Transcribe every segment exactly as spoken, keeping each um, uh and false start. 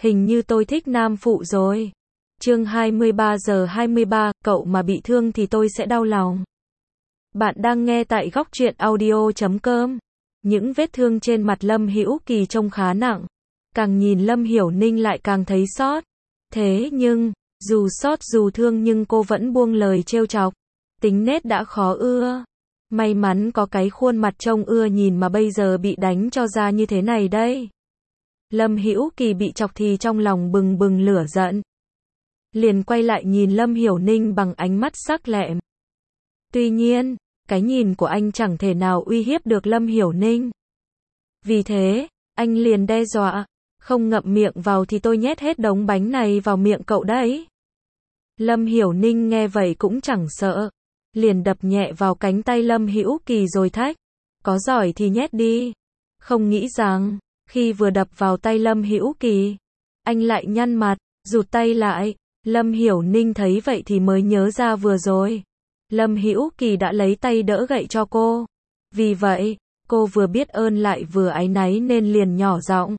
Hình như tôi thích nam phụ rồi. Chương hai mươi ba giờ hai mươi ba, cậu mà bị thương thì tôi sẽ đau lòng. Bạn đang nghe tại góc truyện audio chấm com. Những vết thương trên mặt Lâm Hữu Kỳ trông khá nặng. Càng nhìn Lâm Hiểu Ninh lại càng thấy xót. Thế nhưng, dù xót dù thương nhưng cô vẫn buông lời trêu chọc. Tính nết đã khó ưa. May mắn có cái khuôn mặt trông ưa nhìn mà bây giờ bị đánh cho ra như thế này đây. Lâm Hữu Kỳ bị chọc thì trong lòng bừng bừng lửa giận. Liền quay lại nhìn Lâm Hiểu Ninh bằng ánh mắt sắc lẹm. Tuy nhiên, cái nhìn của anh chẳng thể nào uy hiếp được Lâm Hiểu Ninh. Vì thế, anh liền đe dọa, không ngậm miệng vào thì tôi nhét hết đống bánh này vào miệng cậu đấy. Lâm Hiểu Ninh nghe vậy cũng chẳng sợ, liền đập nhẹ vào cánh tay Lâm Hữu Kỳ rồi thách, có giỏi thì nhét đi. Không nghĩ rằng, khi vừa đập vào tay Lâm Hữu Kỳ, anh lại nhăn mặt, rụt tay lại. Lâm Hiểu Ninh thấy vậy thì mới nhớ ra vừa rồi, Lâm Hữu Kỳ đã lấy tay đỡ gậy cho cô. Vì vậy, cô vừa biết ơn lại vừa áy náy nên liền nhỏ giọng.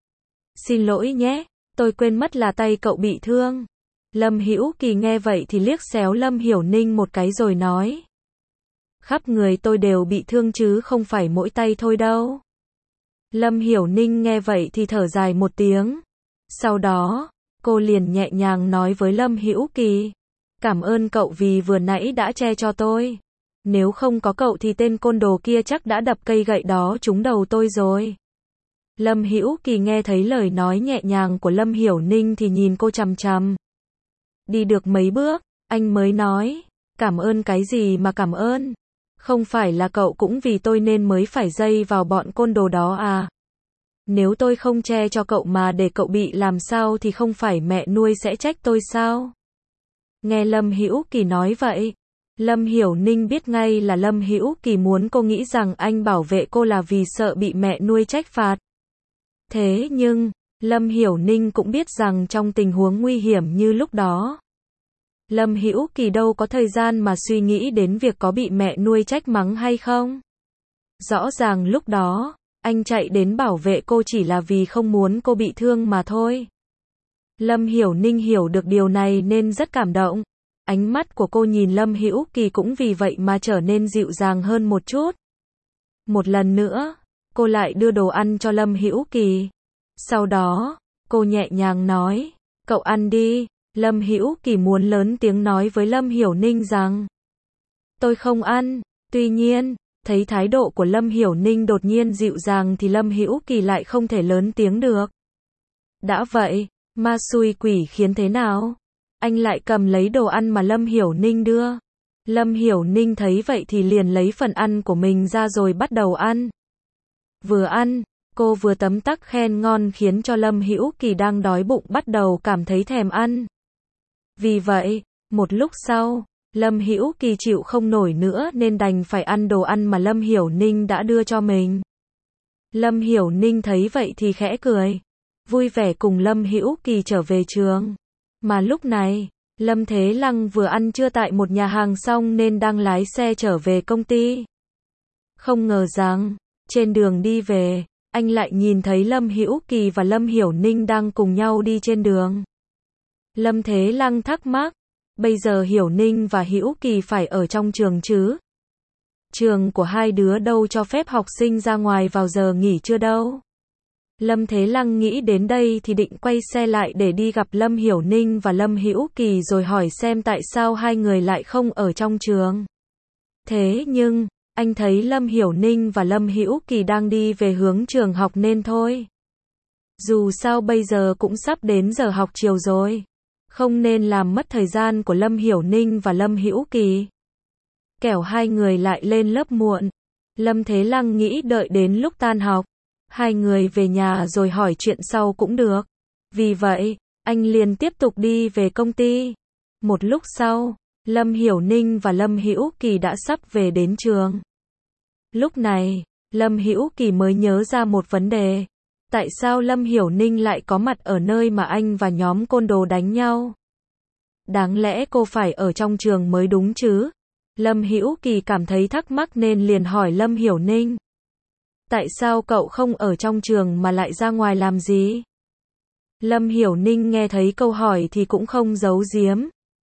Xin lỗi nhé, tôi quên mất là tay cậu bị thương. Lâm Hữu Kỳ nghe vậy thì liếc xéo Lâm Hiểu Ninh một cái rồi nói. Khắp người tôi đều bị thương chứ không phải mỗi tay thôi đâu. Lâm Hiểu Ninh nghe vậy thì thở dài một tiếng. Sau đó, cô liền nhẹ nhàng nói với Lâm Hữu Kỳ. Cảm ơn cậu vì vừa nãy đã che cho tôi. Nếu không có cậu thì tên côn đồ kia chắc đã đập cây gậy đó trúng đầu tôi rồi. Lâm Hữu Kỳ nghe thấy lời nói nhẹ nhàng của Lâm Hiểu Ninh thì nhìn cô chằm chằm. Đi được mấy bước, anh mới nói. Cảm ơn cái gì mà cảm ơn? Không phải là cậu cũng vì tôi nên mới phải dây vào bọn côn đồ đó à? Nếu tôi không che cho cậu mà để cậu bị làm sao thì không phải mẹ nuôi sẽ trách tôi sao? Nghe Lâm Hữu Kỳ nói vậy, Lâm Hiểu Ninh biết ngay là Lâm Hữu Kỳ muốn cô nghĩ rằng anh bảo vệ cô là vì sợ bị mẹ nuôi trách phạt. Thế nhưng, Lâm Hiểu Ninh cũng biết rằng trong tình huống nguy hiểm như lúc đó, Lâm Hữu Kỳ đâu có thời gian mà suy nghĩ đến việc có bị mẹ nuôi trách mắng hay không. Rõ ràng lúc đó, anh chạy đến bảo vệ cô chỉ là vì không muốn cô bị thương mà thôi. Lâm Hiểu Ninh hiểu được điều này nên rất cảm động. Ánh mắt của cô nhìn Lâm Hữu Kỳ cũng vì vậy mà trở nên dịu dàng hơn một chút. Một lần nữa, cô lại đưa đồ ăn cho Lâm Hữu Kỳ. Sau đó, cô nhẹ nhàng nói, cậu ăn đi. Lâm Hữu Kỳ muốn lớn tiếng nói với Lâm Hiểu Ninh rằng, tôi không ăn. Tuy nhiên, thấy thái độ của Lâm Hiểu Ninh đột nhiên dịu dàng thì Lâm Hữu Kỳ lại không thể lớn tiếng được. Đã vậy, ma xui quỷ khiến thế nào? Anh lại cầm lấy đồ ăn mà Lâm Hiểu Ninh đưa. Lâm Hiểu Ninh thấy vậy thì liền lấy phần ăn của mình ra rồi bắt đầu ăn. Vừa ăn, cô vừa tấm tắc khen ngon khiến cho Lâm Hữu Kỳ đang đói bụng bắt đầu cảm thấy thèm ăn. Vì vậy, một lúc sau, Lâm Hữu Kỳ chịu không nổi nữa nên đành phải ăn đồ ăn mà Lâm Hiểu Ninh đã đưa cho mình. Lâm Hiểu Ninh thấy vậy thì khẽ cười, vui vẻ cùng Lâm Hữu Kỳ trở về trường. Mà lúc này, Lâm Thế Lăng vừa ăn trưa tại một nhà hàng xong nên đang lái xe trở về công ty. Không ngờ rằng, trên đường đi về, anh lại nhìn thấy Lâm Hữu Kỳ và Lâm Hiểu Ninh đang cùng nhau đi trên đường. Lâm Thế Lăng thắc mắc, bây giờ Hiểu Ninh và Hữu Kỳ phải ở trong trường chứ? Trường của hai đứa đâu cho phép học sinh ra ngoài vào giờ nghỉ trưa đâu. Lâm Thế Lăng nghĩ đến đây thì định quay xe lại để đi gặp Lâm Hiểu Ninh và Lâm Hữu Kỳ rồi hỏi xem tại sao hai người lại không ở trong trường. Thế nhưng, anh thấy Lâm Hiểu Ninh và Lâm Hữu Kỳ đang đi về hướng trường học nên thôi. Dù sao bây giờ cũng sắp đến giờ học chiều rồi, không nên làm mất thời gian của Lâm Hiểu Ninh và Lâm Hữu Kỳ. Kẻo hai người lại lên lớp muộn. Lâm Thế Lăng nghĩ đợi đến lúc tan học, hai người về nhà rồi hỏi chuyện sau cũng được. Vì vậy, anh liền tiếp tục đi về công ty. Một lúc sau, Lâm Hiểu Ninh và Lâm Hữu Kỳ đã sắp về đến trường. Lúc này, Lâm Hữu Kỳ mới nhớ ra một vấn đề. Tại sao Lâm Hiểu Ninh lại có mặt ở nơi mà anh và nhóm côn đồ đánh nhau? Đáng lẽ cô phải ở trong trường mới đúng chứ? Lâm Hữu Kỳ cảm thấy thắc mắc nên liền hỏi Lâm Hiểu Ninh. Tại sao cậu không ở trong trường mà lại ra ngoài làm gì? Lâm Hiểu Ninh nghe thấy câu hỏi thì cũng không giấu giếm.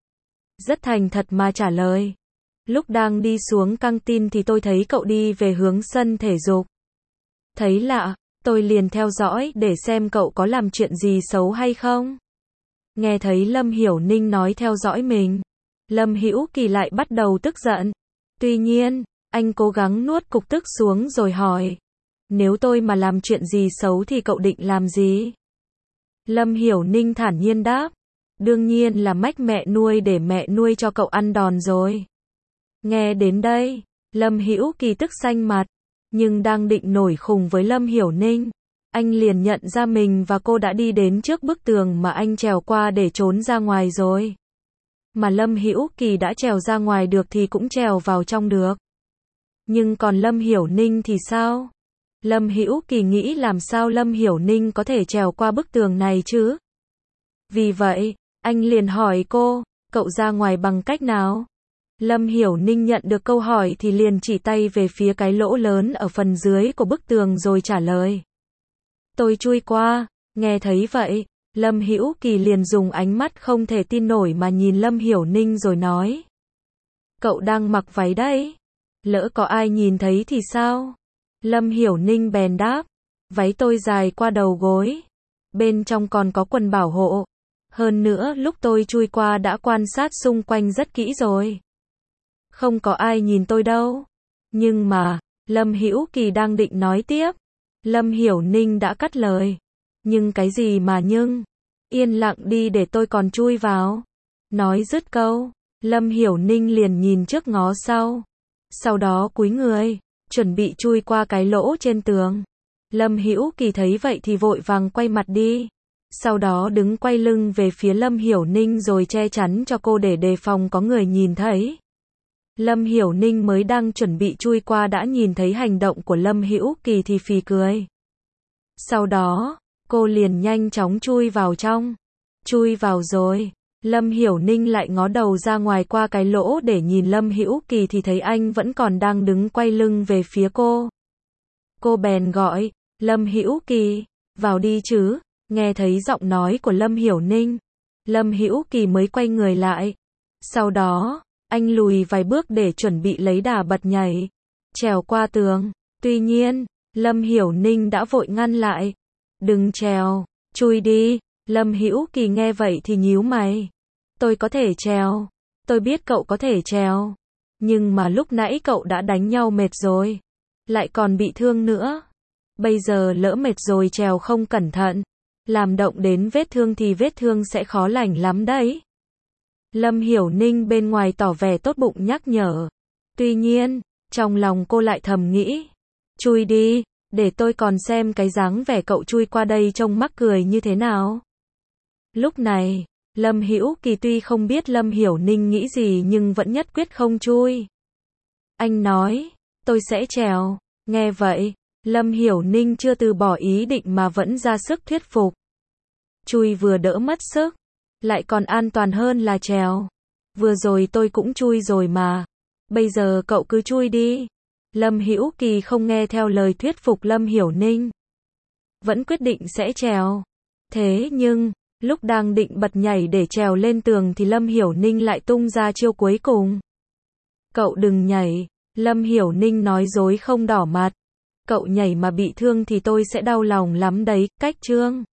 Rất thành thật mà trả lời. Lúc đang đi xuống căng tin thì tôi thấy cậu đi về hướng sân thể dục. Thấy lạ, tôi liền theo dõi để xem cậu có làm chuyện gì xấu hay không. Nghe thấy Lâm Hiểu Ninh nói theo dõi mình, Lâm Hữu Kỳ lại bắt đầu tức giận. Tuy nhiên, anh cố gắng nuốt cục tức xuống rồi hỏi. Nếu tôi mà làm chuyện gì xấu thì cậu định làm gì? Lâm Hiểu Ninh thản nhiên đáp. Đương nhiên là mách mẹ nuôi để mẹ nuôi cho cậu ăn đòn rồi. Nghe đến đây, Lâm Hữu Kỳ tức xanh mặt, nhưng đang định nổi khùng với Lâm Hiểu Ninh, anh liền nhận ra mình và cô đã đi đến trước bức tường mà anh trèo qua để trốn ra ngoài rồi. Mà Lâm Hữu Kỳ đã trèo ra ngoài được thì cũng trèo vào trong được. Nhưng còn Lâm Hiểu Ninh thì sao? Lâm Hữu Kỳ nghĩ làm sao Lâm Hiểu Ninh có thể trèo qua bức tường này chứ? Vì vậy, anh liền hỏi cô, cậu ra ngoài bằng cách nào? Lâm Hiểu Ninh nhận được câu hỏi thì liền chỉ tay về phía cái lỗ lớn ở phần dưới của bức tường rồi trả lời. Tôi chui qua. Nghe thấy vậy, Lâm Hữu Kỳ liền dùng ánh mắt không thể tin nổi mà nhìn Lâm Hiểu Ninh rồi nói. Cậu đang mặc váy đấy. Lỡ có ai nhìn thấy thì sao? Lâm Hiểu Ninh bèn đáp. Váy tôi dài qua đầu gối. Bên trong còn có quần bảo hộ. Hơn nữa lúc tôi chui qua đã quan sát xung quanh rất kỹ rồi. Không có ai nhìn tôi đâu. Nhưng mà, Lâm Hữu Kỳ đang định nói tiếp. Lâm Hiểu Ninh đã cắt lời. Nhưng cái gì mà nhưng? Yên lặng đi để tôi còn chui vào. Nói dứt câu, Lâm Hiểu Ninh liền nhìn trước ngó sau. Sau đó cúi người, chuẩn bị chui qua cái lỗ trên tường. Lâm Hữu Kỳ thấy vậy thì vội vàng quay mặt đi. Sau đó đứng quay lưng về phía Lâm Hiểu Ninh rồi che chắn cho cô để đề phòng có người nhìn thấy. Lâm Hiểu Ninh mới đang chuẩn bị chui qua đã nhìn thấy hành động của Lâm Hữu Kỳ thì phì cười. Sau đó, cô liền nhanh chóng chui vào trong. Chui vào rồi, Lâm Hiểu Ninh lại ngó đầu ra ngoài qua cái lỗ để nhìn Lâm Hữu Kỳ thì thấy anh vẫn còn đang đứng quay lưng về phía cô. Cô bèn gọi, Lâm Hữu Kỳ, vào đi chứ. Nghe thấy giọng nói của Lâm Hiểu Ninh, Lâm Hữu Kỳ mới quay người lại. Sau đó, anh lùi vài bước để chuẩn bị lấy đà bật nhảy, trèo qua tường. Tuy nhiên, Lâm Hiểu Ninh đã vội ngăn lại. Đừng trèo, chui đi. Lâm Hữu Kỳ nghe vậy thì nhíu mày. Tôi có thể trèo. Tôi biết cậu có thể trèo. Nhưng mà lúc nãy cậu đã đánh nhau mệt rồi. Lại còn bị thương nữa. Bây giờ lỡ mệt rồi trèo không cẩn thận. Làm động đến vết thương thì vết thương sẽ khó lành lắm đấy. Lâm Hiểu Ninh bên ngoài tỏ vẻ tốt bụng nhắc nhở. Tuy nhiên, trong lòng cô lại thầm nghĩ. Chui đi, để tôi còn xem cái dáng vẻ cậu chui qua đây trông mắc cười như thế nào. Lúc này, Lâm Hữu Kỳ tuy không biết Lâm Hiểu Ninh nghĩ gì nhưng vẫn nhất quyết không chui. Anh nói, tôi sẽ trèo. Nghe vậy, Lâm Hiểu Ninh chưa từ bỏ ý định mà vẫn ra sức thuyết phục. Chui vừa đỡ mất sức, lại còn an toàn hơn là trèo. Vừa rồi tôi cũng chui rồi mà. Bây giờ cậu cứ chui đi. Lâm Hữu Kỳ không nghe theo lời thuyết phục Lâm Hiểu Ninh. Vẫn quyết định sẽ trèo. Thế nhưng, lúc đang định bật nhảy để trèo lên tường thì Lâm Hiểu Ninh lại tung ra chiêu cuối cùng. Cậu đừng nhảy. Lâm Hiểu Ninh nói dối không đỏ mặt. Cậu nhảy mà bị thương thì tôi sẽ đau lòng lắm đấy. Cách chương